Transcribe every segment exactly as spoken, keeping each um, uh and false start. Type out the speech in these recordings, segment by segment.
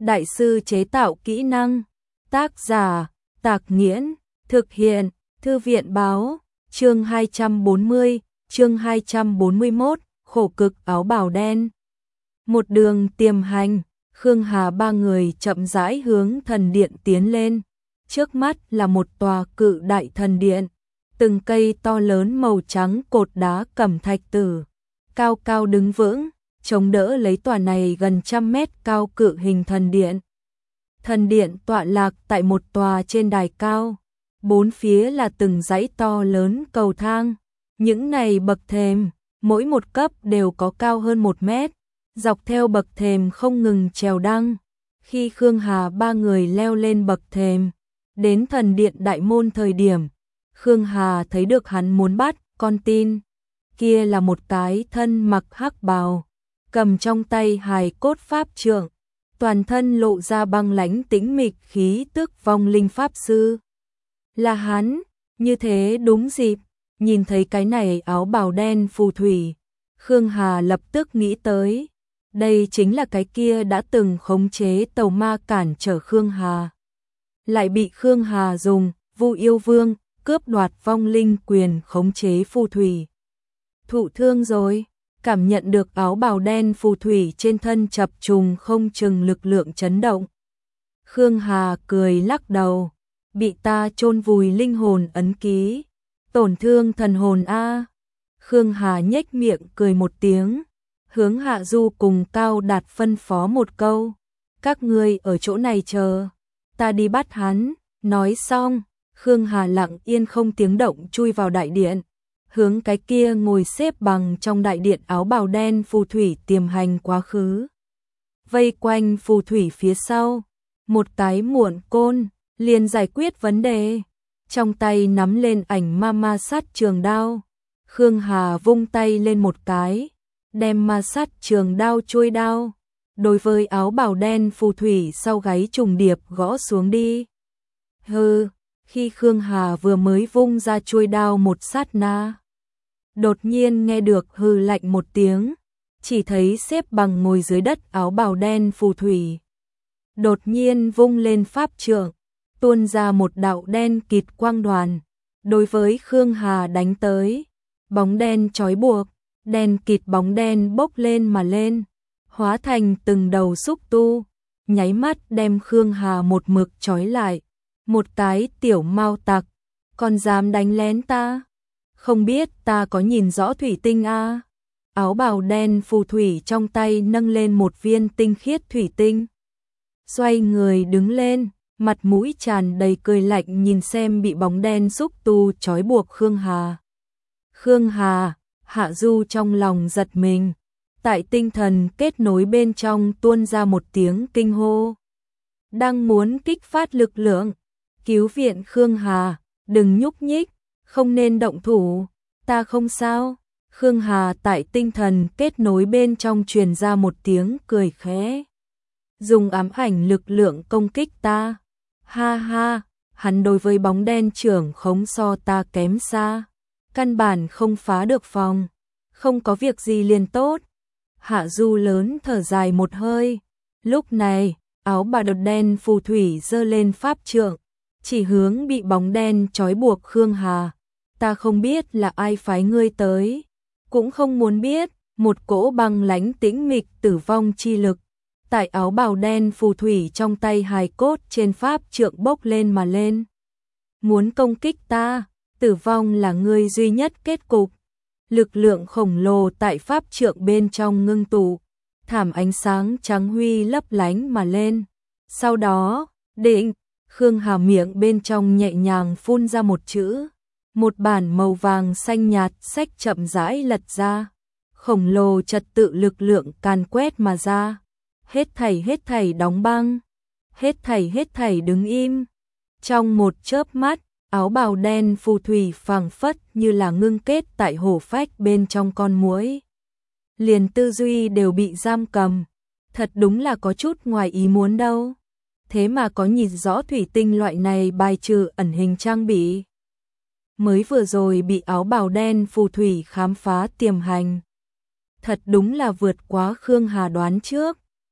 đại sư chế tạo kỹ năng. Tác giả, Tạc Nghiễn, thực hiện, Thư viện báo, chương hai trăm bốn mươi, chương hai trăm bốn mươi mốt, khổ cực áo bào đen. Một đường tiềm hành, Khương Hà ba người chậm rãi hướng thần điện tiến lên. Trước mắt là một tòa cự đại thần điện, từng cây to lớn màu trắng cột đá cẩm thạch tử, cao cao đứng vững, chống đỡ lấy tòa này gần trăm mét cao cự hình thần điện. Thần điện tọa lạc tại một tòa trên đài cao, bốn phía là từng dãy to lớn cầu thang, những này bậc thềm, mỗi một cấp đều có cao hơn một mét, dọc theo bậc thềm không ngừng trèo đăng. Khi Khương Hà ba người leo lên bậc thềm, đến thần điện đại môn thời điểm, Khương Hà thấy được hắn muốn bắt con tin. Kia là một cái thân mặc hắc bào, cầm trong tay hài cốt pháp trượng, toàn thân lộ ra băng lãnh tĩnh mịch khí tức vong linh pháp sư. Là hắn, như thế đúng dịp, nhìn thấy cái này áo bào đen phù thủy, Khương Hà lập tức nghĩ tới, đây chính là cái kia đã từng khống chế tàu ma cản trở Khương Hà. Lại bị Khương Hà dùng Vu Yêu Vương cướp đoạt vong linh quyền khống chế phù thủy. Thụ thương rồi, cảm nhận được áo bào đen phù thủy trên thân chập trùng không chừng lực lượng chấn động. Khương Hà cười lắc đầu, bị ta chôn vùi linh hồn ấn ký, tổn thương thần hồn a. Khương Hà nhếch miệng cười một tiếng, hướng Hạ Du cùng Cao Đạt phân phó một câu, các ngươi ở chỗ này chờ, ta đi bắt hắn. Nói xong, Khương Hà lặng yên không tiếng động chui vào đại điện, hướng cái kia ngồi xếp bằng trong đại điện áo bào đen phù thủy tiềm hành quá khứ. Vây quanh phù thủy phía sau, một cái muộn côn, liền giải quyết vấn đề, trong tay nắm lên ảnh ma ma sát trường đao. Khương Hà vung tay lên một cái, đem ma sát trường đao chuôi đao, đối với áo bào đen phù thủy sau gáy trùng điệp gõ xuống đi. Hừ, khi Khương Hà vừa mới vung ra chuôi đao một sát na, đột nhiên nghe được hừ lạnh một tiếng, chỉ thấy xếp bằng ngồi dưới đất áo bào đen phù thủy. Đột nhiên vung lên pháp trượng, tuôn ra một đạo đen kịt quang đoàn, đối với Khương Hà đánh tới. Bóng đen trói buộc, đen kịt bóng đen bốc lên mà lên, hóa thành từng đầu xúc tu, nháy mắt đem Khương Hà một mực trói lại. Một cái tiểu mao tặc, còn dám đánh lén ta? Không biết ta có nhìn rõ thủy tinh a? À? Áo bào đen phù thủy trong tay nâng lên một viên tinh khiết thủy tinh. Xoay người đứng lên, mặt mũi tràn đầy cười lạnh nhìn xem bị bóng đen xúc tu trói buộc Khương Hà. Khương Hà, Hạ Du trong lòng giật mình, tại tinh thần kết nối bên trong tuôn ra một tiếng kinh hô. Đang muốn kích phát lực lượng, cứu viện Khương Hà, đừng nhúc nhích, không nên động thủ, ta không sao. Khương Hà tại tinh thần kết nối bên trong truyền ra một tiếng cười khẽ. Dùng ám ảnh lực lượng công kích ta. Ha ha, hắn đối với bóng đen trưởng khống so ta kém xa. Căn bản không phá được phòng, không có việc gì liền tốt. Hạ Du lớn thở dài một hơi. Lúc này, áo bào đen phù thủy giơ lên pháp trượng, chỉ hướng bị bóng đen trói buộc Khương Hà. Ta không biết là ai phái ngươi tới, cũng không muốn biết. Một cỗ băng lãnh tĩnh mịch tử vong chi lực tại áo bào đen phù thủy trong tay hài cốt trên pháp trượng bốc lên mà lên. Muốn công kích ta, tử vong là ngươi duy nhất kết cục. Lực lượng khổng lồ tại pháp trượng bên trong ngưng tụ, thảm ánh sáng trắng huy lấp lánh mà lên. Sau đó, định, Khương Hà miệng bên trong nhẹ nhàng phun ra một chữ. Một bản màu vàng xanh nhạt sách chậm rãi lật ra. Khổng lồ trật tự lực lượng càn quét mà ra. Hết thảy hết thảy đóng băng. Hết thảy hết thảy đứng im. Trong một chớp mắt, áo bào đen phù thủy phảng phất như là ngưng kết tại hổ phách bên trong con muỗi. Liền tư duy đều bị giam cầm. Thật đúng là có chút ngoài ý muốn đâu. Thế mà có nhìn rõ thủy tinh loại này bài trừ ẩn hình trang bị. Mới vừa rồi bị áo bào đen phù thủy khám phá tiềm hành. Thật đúng là vượt quá Khương Hà đoán trước.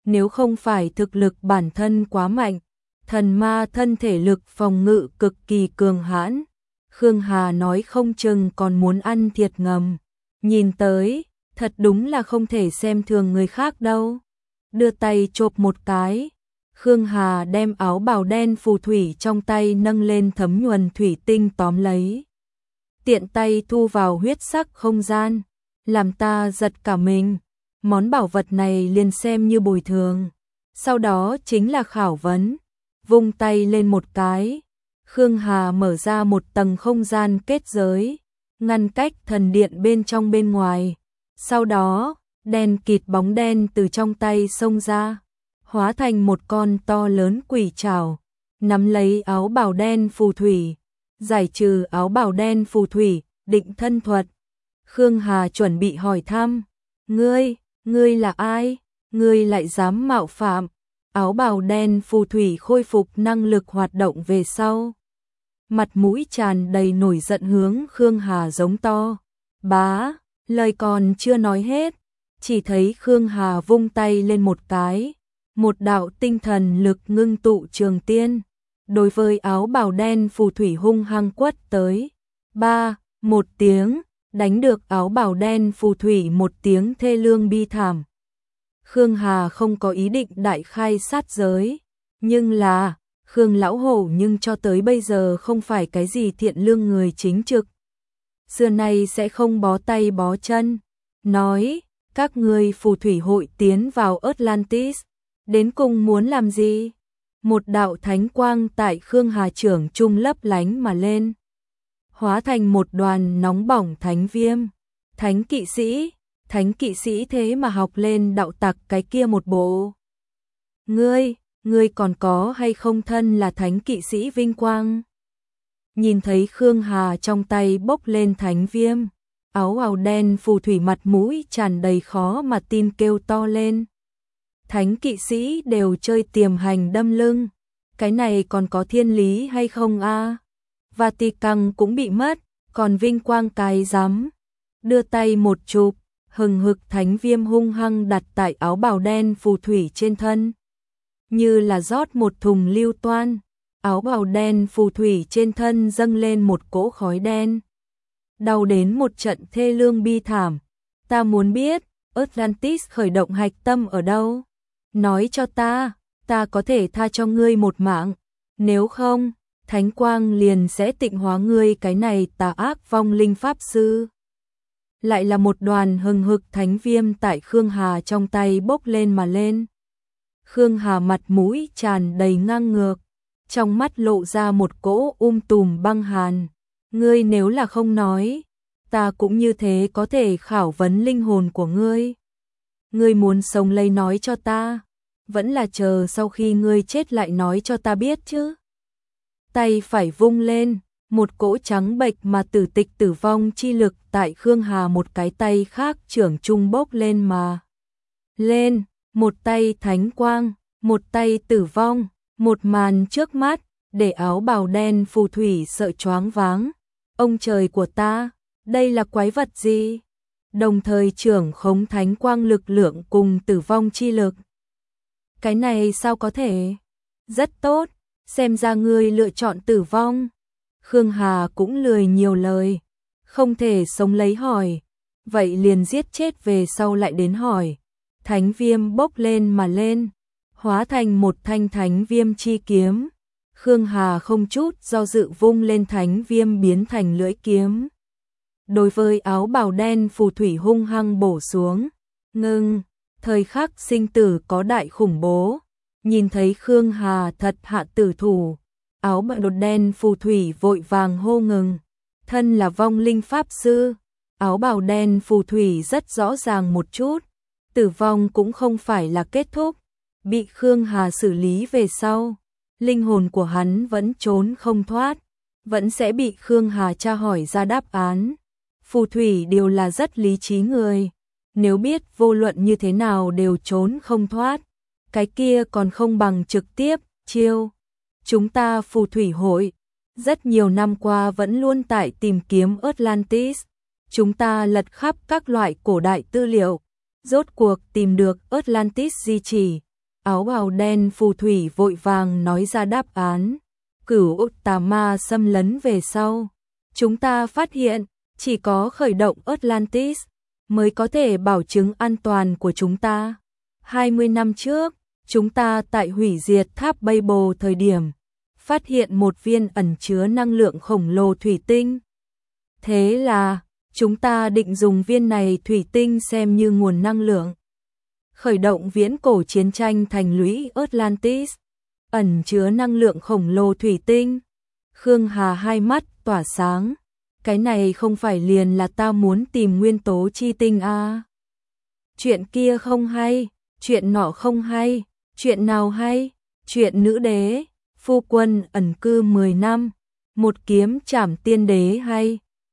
nếu không phải thực lực bản thân quá mạnh, thần ma thân thể lực phòng ngự cực kỳ cường hãn, Khương Hà nói không chừng còn muốn ăn thiệt ngầm. Nhìn tới, thật đúng là không thể xem thường người khác đâu. Đưa tay chộp một cái, Khương Hà đem áo bào đen phù thủy trong tay nâng lên thấm nhuần thủy tinh tóm lấy. Tiện tay thu vào huyết sắc không gian, làm ta giật cả mình. Món bảo vật này liền xem như bồi thường. Sau đó chính là khảo vấn. Vung tay lên một cái, Khương Hà mở ra một tầng không gian kết giới, ngăn cách thần điện bên trong bên ngoài. Sau đó, đen kịt bóng đen từ trong tay xông ra, hóa thành một con to lớn quỷ trảo, nắm lấy áo bào đen phù thủy, giải trừ áo bào đen phù thủy, định thân thuật. Khương Hà chuẩn bị hỏi thăm, ngươi, ngươi là ai? Ngươi lại dám mạo phạm? Áo bào đen phù thủy khôi phục năng lực hoạt động về sau. Mặt mũi tràn đầy nổi giận hướng Khương Hà giống to. Bá, lời còn chưa nói hết, chỉ thấy Khương Hà vung tay lên một cái, một đạo tinh thần lực ngưng tụ trường tiên, đối với áo bào đen phù thủy hung hăng quất tới. Ba, một tiếng, đánh được áo bào đen phù thủy một tiếng thê lương bi thảm. Khương Hà không có ý định đại khai sát giới, nhưng là, Khương lão hổ nhưng cho tới bây giờ không phải cái gì thiện lương người chính trực. Xưa nay sẽ không bó tay bó chân, nói, các ngươi phù thủy hội tiến vào Atlantis, đến cùng muốn làm gì? Một đạo thánh quang tại Khương Hà trưởng trung lấp lánh mà lên, hóa thành một đoàn nóng bỏng thánh viêm. Thánh kỵ sĩ, thánh kỵ sĩ thế mà học lên đạo tặc cái kia một bộ. Ngươi, ngươi còn có hay không thân là thánh kỵ sĩ vinh quang? Nhìn thấy Khương Hà trong tay bốc lên thánh viêm, áo bào đen phù thủy mặt mũi tràn đầy khó mà tin kêu to lên. Thánh kỵ sĩ đều chơi tiềm hành đâm lưng, cái này còn có thiên lý hay không a? Vatican cũng bị mất, còn vinh quang cái rắm. Đưa tay một chụp, hừng hực thánh viêm hung hăng đặt tại áo bào đen phù thủy trên thân. Như là rót một thùng lưu toan, áo bào đen phù thủy trên thân dâng lên một cỗ khói đen. Đau đến một trận thê lương bi thảm. Ta muốn biết, Atlantis khởi động hạch tâm ở đâu? Nói cho ta, ta có thể tha cho ngươi một mạng. Nếu không, thánh quang liền sẽ tịnh hóa ngươi cái này tà ác vong linh pháp sư. Lại là một đoàn hừng hực thánh viêm tại Khương Hà trong tay bốc lên mà lên. Khương Hà mặt mũi tràn đầy ngang ngược, trong mắt lộ ra một cỗ um tùm băng hàn. Ngươi nếu là không nói, ta cũng như thế có thể khảo vấn linh hồn của ngươi. Ngươi muốn sống lấy nói cho ta, vẫn là chờ sau khi ngươi chết lại nói cho ta biết chứ. Tay phải vung lên, một cỗ trắng bệch mà tử tịch tử vong chi lực tại Khương Hà một cái tay khác trưởng trung bốc lên mà. Lên, một tay thánh quang, một tay tử vong, một màn trước mắt, để áo bào đen phù thủy sợ choáng váng. Ông trời của ta, đây là quái vật gì? Đồng thời trưởng khống thánh quang lực lượng cùng tử vong chi lực. Cái này sao có thể? Rất tốt, xem ra ngươi lựa chọn tử vong. Khương Hà cũng lười nhiều lời, không thể sống lấy hỏi, vậy liền giết chết về sau lại đến hỏi. Thánh viêm bốc lên mà lên, hóa thành một thanh thánh viêm chi kiếm. Khương Hà không chút do dự vung lên thánh viêm biến thành lưỡi kiếm. Đối với áo bào đen phù thủy hung hăng bổ xuống, ngưng, thời khắc sinh tử có đại khủng bố. Nhìn thấy Khương Hà thật hạ tử thủ, áo bào đột đen phù thủy vội vàng hô ngừng. Thân là vong linh pháp sư, áo bào đen phù thủy rất rõ ràng một chút, tử vong cũng không phải là kết thúc. Bị Khương Hà xử lý về sau, linh hồn của hắn vẫn trốn không thoát, vẫn sẽ bị Khương Hà tra hỏi ra đáp án. Phù thủy đều là rất lý trí người, nếu biết vô luận như thế nào đều trốn không thoát, cái kia còn không bằng trực tiếp chiêu. Chúng ta phù thủy hội rất nhiều năm qua vẫn luôn tại tìm kiếm Atlantis, chúng ta lật khắp các loại cổ đại tư liệu, rốt cuộc tìm được Atlantis di chỉ, Áo bào đen phù thủy vội vàng nói ra đáp án. Cửu tà ma xâm lấn về sau. Chúng ta phát hiện, chỉ có khởi động Atlantis mới có thể bảo chứng an toàn của chúng ta. hai mươi năm trước, chúng ta tại hủy diệt tháp Babel thời điểm, phát hiện một viên ẩn chứa năng lượng khổng lồ thủy tinh. Thế là, chúng ta định dùng viên này thủy tinh xem như nguồn năng lượng. Khởi động viễn cổ chiến tranh thành lũy Atlantis, ẩn chứa năng lượng khổng lồ thủy tinh. Khương Hà hai mắt tỏa sáng. Cái này không phải liền là ta muốn tìm nguyên tố chi tinh à. Chuyện kia không hay, chuyện nọ không hay, chuyện nào hay, chuyện nữ đế, phu quân ẩn cư mười năm, một kiếm trảm tiên đế hay.